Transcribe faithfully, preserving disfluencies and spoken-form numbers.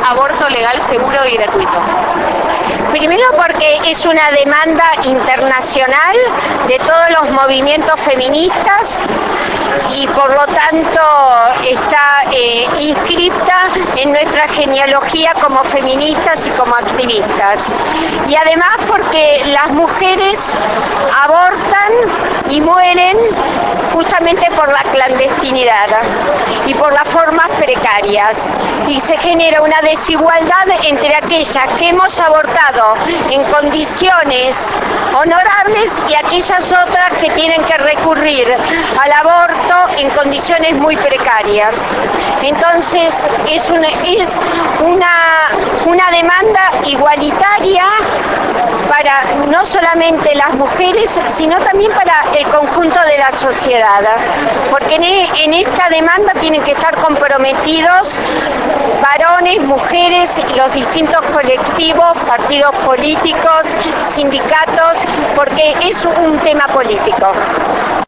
aborto legal, seguro y gratuito? Primero porque es una demanda internacional de todos los movimientos feministas y por lo tanto está eh, inscripta en nuestra genealogía como feministas y como activistas. Y además porque las mujeres abortan y mueren justamente por la clandestinidad y por las formas precarias. Y se genera una desigualdad entre aquellas que hemos abortado en condiciones honorables y aquellas otras que tienen que recurrir al aborto en condiciones muy precarias. Entonces es una, es una, una demanda igualitaria para no solamente las mujeres, sino también para el conjunto de la sociedad, porque en, en esta demanda tienen que estar comprometidos varones, mujeres, los distintos colectivos, partidos políticos, sindicatos, porque es un tema político.